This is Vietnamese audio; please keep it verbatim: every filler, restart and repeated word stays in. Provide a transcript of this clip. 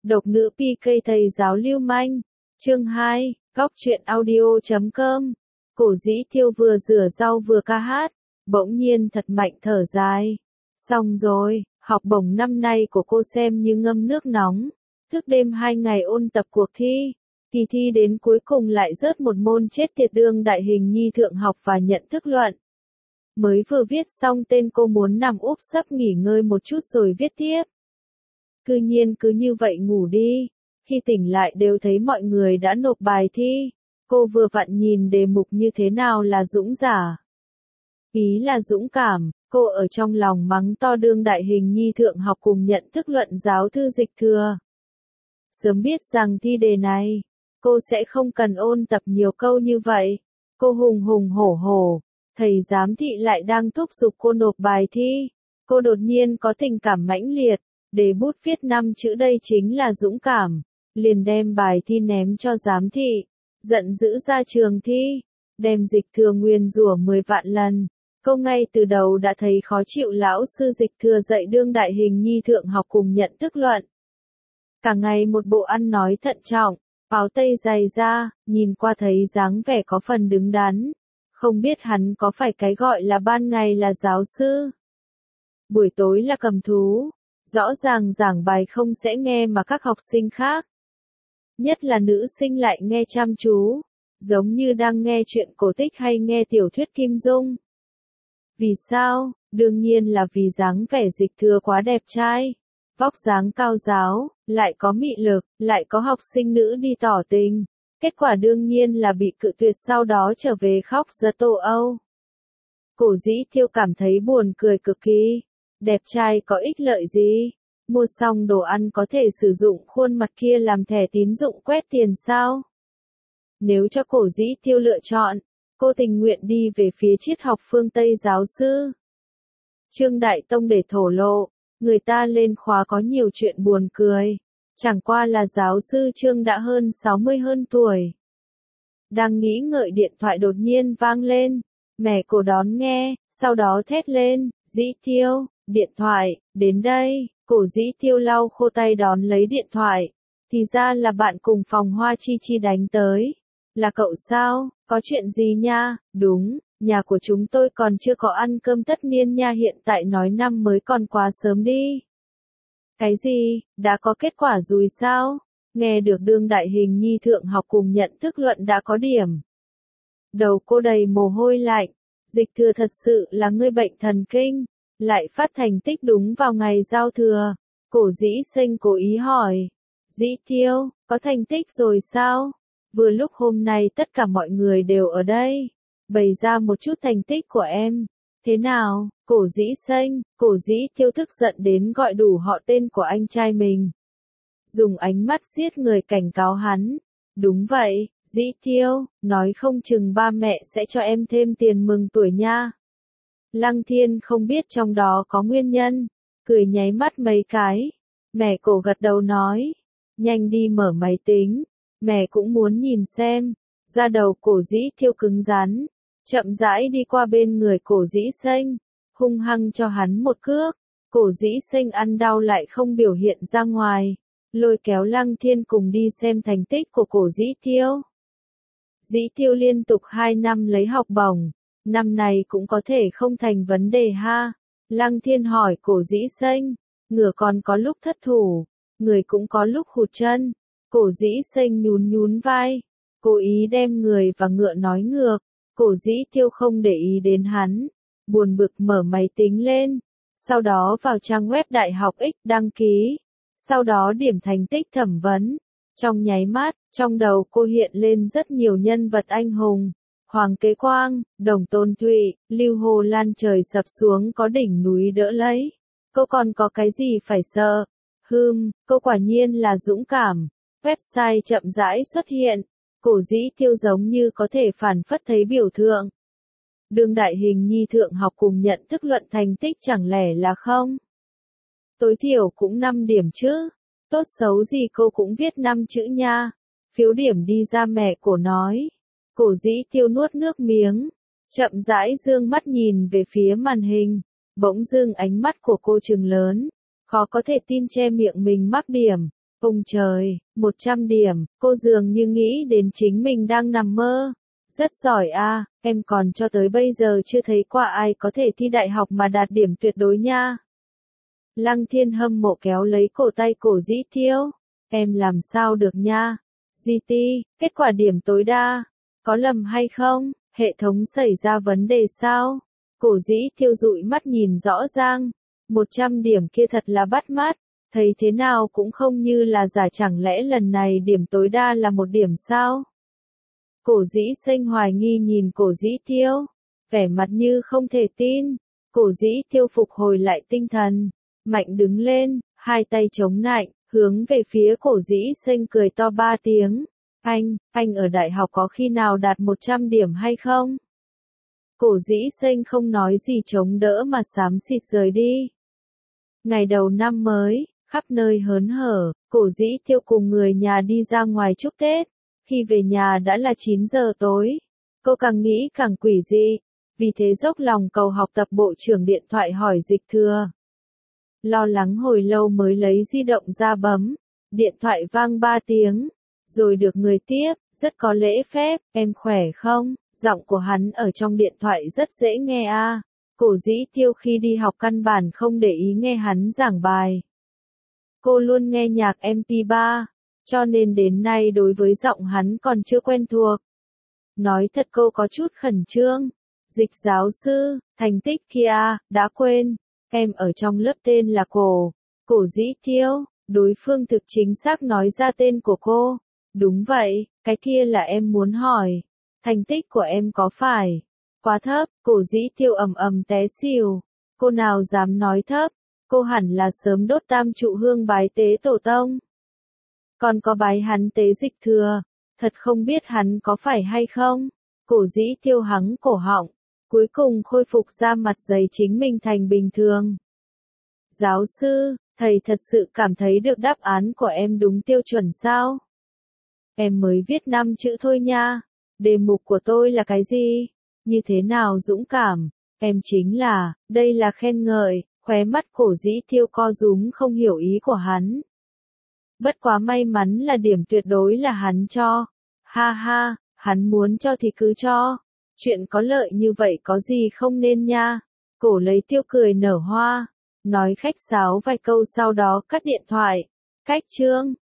Độc nữ pê ca thầy giáo lưu manh. Chương hai, góc truyện audio chấm com. Cổ Dĩ Thiêu vừa rửa rau vừa ca hát, bỗng nhiên thật mạnh thở dài. Xong rồi, học bổng năm nay của cô xem như ngâm nước nóng. Thức đêm hai ngày ôn tập cuộc thi. Kỳ thi đến cuối cùng lại rớt một môn chết tiệt đương đại hình nhi thượng học và nhận thức luận. Mới vừa viết xong tên cô muốn nằm úp sấp nghỉ ngơi một chút rồi viết tiếp. Cư nhiên cứ như vậy ngủ đi. Khi tỉnh lại đều thấy mọi người đã nộp bài thi. Cô vừa vặn nhìn đề mục như thế nào là dũng giả. Ý là dũng cảm, cô ở trong lòng mắng to đương đại hình nhi thượng học cùng nhận thức luận giáo thư dịch thừa. Sớm biết rằng thi đề này, cô sẽ không cần ôn tập nhiều câu như vậy. Cô hùng hùng hổ hổ, thầy giám thị lại đang thúc giục cô nộp bài thi. Cô đột nhiên có tình cảm mãnh liệt, đề bút viết năm chữ đây chính là dũng cảm. Liền đem bài thi ném cho giám thị, giận dữ ra trường thi, đem dịch thừa nguyền rủa mười vạn lần. Cô ngay từ đầu đã thấy khó chịu lão sư dịch thừa dạy đương đại hình nhi thượng học cùng nhận thức luận. Cả ngày một bộ ăn nói thận trọng, áo tây dày da, nhìn qua thấy dáng vẻ có phần đứng đắn. Không biết hắn có phải cái gọi là ban ngày là giáo sư, buổi tối là cầm thú. Rõ ràng giảng bài không sẽ nghe mà các học sinh khác, nhất là nữ sinh lại nghe chăm chú, giống như đang nghe chuyện cổ tích hay nghe tiểu thuyết Kim Dung. Vì sao? Đương nhiên là vì dáng vẻ dịch thừa quá đẹp trai, vóc dáng cao ráo, lại có mị lực, lại có học sinh nữ đi tỏ tình. Kết quả đương nhiên là bị cự tuyệt, sau đó trở về khóc giật tổ âu. Cổ Dĩ Thiêu cảm thấy buồn cười cực kỳ. Đẹp trai có ích lợi gì? Mua xong đồ ăn có thể sử dụng khuôn mặt kia làm thẻ tín dụng quét tiền sao? Nếu cho Cổ Dĩ Thiêu lựa chọn, cô tình nguyện đi về phía triết học phương Tây giáo sư Trương Đại Tông để thổ lộ. Người ta lên khóa có nhiều chuyện buồn cười. Chẳng qua là giáo sư Trương đã hơn sáu mươi hơn tuổi. Đang nghĩ ngợi điện thoại đột nhiên vang lên. Mẹ cô đón nghe, sau đó thét lên, Dĩ Thiêu, điện thoại, đến đây. Cổ Dĩ Thiêu lau khô tay đón lấy điện thoại. Thì ra là bạn cùng phòng Hoa Chi Chi đánh tới. Là cậu sao, có chuyện gì nha? Đúng, nhà của chúng tôi còn chưa có ăn cơm tất niên nha, hiện tại nói năm mới còn quá sớm đi. Cái gì, đã có kết quả rồi sao? Nghe được đương đại hình nhi thượng học cùng nhận thức luận đã có điểm. Đầu cô đầy mồ hôi lạnh, dịch thừa thật sự là ngươi bệnh thần kinh, lại phát thành tích đúng vào ngày giao thừa. Cổ Dĩ Sinh cố ý hỏi, Dĩ Thiêu, có thành tích rồi sao? Vừa lúc hôm nay tất cả mọi người đều ở đây, bày ra một chút thành tích của em. Thế nào? Cổ Dĩ Sinh, Cổ Dĩ Thiêu tức giận đến gọi đủ họ tên của anh trai mình. Dùng ánh mắt giết người cảnh cáo hắn. Đúng vậy, Dĩ Thiêu, nói không chừng ba mẹ sẽ cho em thêm tiền mừng tuổi nha. Lăng Thiên không biết trong đó có nguyên nhân, cười nháy mắt mấy cái. Mẹ Cổ gật đầu nói, nhanh đi mở máy tính, mẹ cũng muốn nhìn xem. Da đầu Cổ Dĩ Thiêu cứng rắn, chậm rãi đi qua bên người Cổ Dĩ Sinh, hung hăng cho hắn một cước. Cổ Dĩ Sinh ăn đau lại không biểu hiện ra ngoài, lôi kéo Lăng Thiên cùng đi xem thành tích của Cổ Dĩ Thiêu. Dĩ Thiêu liên tục hai năm lấy học bổng, năm này cũng có thể không thành vấn đề ha. Lăng Thiên hỏi Cổ Dĩ Sinh, ngựa còn có lúc thất thủ, người cũng có lúc hụt chân. Cổ Dĩ Sinh nhún nhún vai, cố ý đem người và ngựa nói ngược. Cổ Dĩ Thiêu không để ý đến hắn, buồn bực mở máy tính lên, sau đó vào trang web Đại học X đăng ký, sau đó điểm thành tích thẩm vấn. Trong nháy mắt, trong đầu cô hiện lên rất nhiều nhân vật anh hùng, Hoàng Kế Quang, Đồng Tôn Thụy, Lưu Hồ Lan, trời sập xuống có đỉnh núi đỡ lấy. Cô còn có cái gì phải sợ? Hừm, cô quả nhiên là dũng cảm. Website chậm rãi xuất hiện. Cổ Dĩ Thiêu giống như có thể phản phất thấy biểu tượng. Đương đại hình nhi thượng học cùng nhận thức luận thành tích chẳng lẽ là không? Tối thiểu cũng năm điểm chứ. Tốt xấu gì cô cũng viết năm chữ nha. Phiếu điểm đi ra, mẹ Cổ nói. Cổ Dĩ Thiêu nuốt nước miếng, chậm rãi dương mắt nhìn về phía màn hình. Bỗng dưng ánh mắt của cô trừng lớn, khó có thể tin che miệng mình mắc điểm. Ông trời, một trăm điểm, cô dường như nghĩ đến chính mình đang nằm mơ. Rất giỏi a, em còn cho tới bây giờ chưa thấy qua ai có thể thi đại học mà đạt điểm tuyệt đối nha. Lăng Thiên hâm mộ kéo lấy cổ tay Cổ Dĩ Thiêu. Em làm sao được nha. giê tê, kết quả điểm tối đa. Có lầm hay không? Hệ thống xảy ra vấn đề sao? Cổ Dĩ Thiêu dụi mắt nhìn rõ ràng. một trăm điểm kia thật là bắt mắt. Thấy thế nào cũng không như là giả, chẳng lẽ lần này điểm tối đa là một điểm sao? Cổ Dĩ Sinh hoài nghi nhìn Cổ Dĩ Thiêu, vẻ mặt như không thể tin. Cổ Dĩ Thiêu phục hồi lại tinh thần, mạnh đứng lên, hai tay chống nạnh, hướng về phía Cổ Dĩ Sinh cười to ba tiếng. Anh, anh ở đại học có khi nào đạt một trăm điểm hay không? Cổ Dĩ Sinh không nói gì chống đỡ mà xám xịt rời đi. Ngày đầu năm mới, khắp nơi hớn hở, Cổ Dĩ Thiêu cùng người nhà đi ra ngoài chúc Tết. Khi về nhà đã là chín giờ tối. Cô càng nghĩ càng quỷ dị, vì thế dốc lòng cầu học tập bộ trưởng điện thoại hỏi Dịch Thừa. Lo lắng hồi lâu mới lấy di động ra bấm, điện thoại vang ba tiếng, rồi được người tiếp, rất có lễ phép, em khỏe không? Giọng của hắn ở trong điện thoại rất dễ nghe a. À. Cổ Dĩ Thiêu khi đi học căn bản không để ý nghe hắn giảng bài. Cô luôn nghe nhạc em pê ba. Cho nên đến nay đối với giọng hắn còn chưa quen thuộc. Nói thật cô có chút khẩn trương. Dịch giáo sư, thành tích kia, đã quên. Em ở trong lớp tên là Cổ. Cổ Dĩ Thiêu, đối phương thực chính xác nói ra tên của cô. Đúng vậy, cái kia là em muốn hỏi. Thành tích của em có phải quá thấp? Cổ Dĩ Thiêu ầm ầm té xỉu. Cô nào dám nói thấp? Cô hẳn là sớm đốt tam trụ hương bái tế tổ tông. Còn có bái hắn tế Dịch Thừa, thật không biết hắn có phải hay không. Cổ Dĩ Thiêu hắng cổ họng, cuối cùng khôi phục ra mặt dày chính mình thành bình thường. Giáo sư, thầy thật sự cảm thấy được đáp án của em đúng tiêu chuẩn sao? Em mới viết năm chữ thôi nha. Đề mục của tôi là cái gì? Như thế nào dũng cảm? Em chính là, đây là khen ngợi, khóe mắt Cổ Dĩ Thiêu co rúm không hiểu ý của hắn. Bất quá may mắn là điểm tuyệt đối là hắn cho. Ha ha, hắn muốn cho thì cứ cho. Chuyện có lợi như vậy có gì không nên nha. Cổ lấy Tiêu cười nở hoa. Nói khách sáo vài câu sau đó cắt điện thoại. Cách chương.